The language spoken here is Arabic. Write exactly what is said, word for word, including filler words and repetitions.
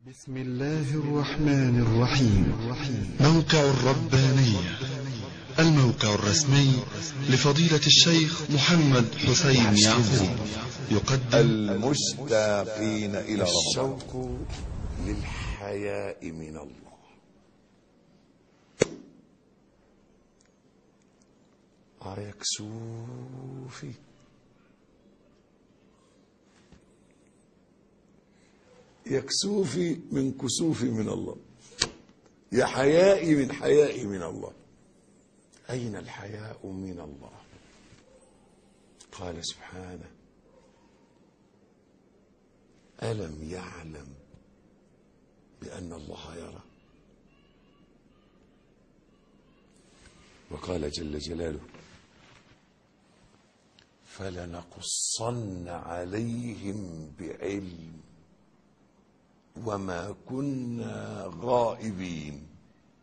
بسم الله الرحمن الرحيم. موقع الربانية، الموقع الرسمي لفضيلة الشيخ محمد حسين يعقوب، يقدم المشتاقين إلى الشوق للحياء من الله. آه يكسوفي يكسوفي من كسوفي من الله، يا حيائي من حيائي من الله. أين الحياء من الله؟ قال سبحانه: ألم يعلم بأن الله يرى. وقال جل جلاله: فلنقصن عليهم بعلم وما كنا غائبين.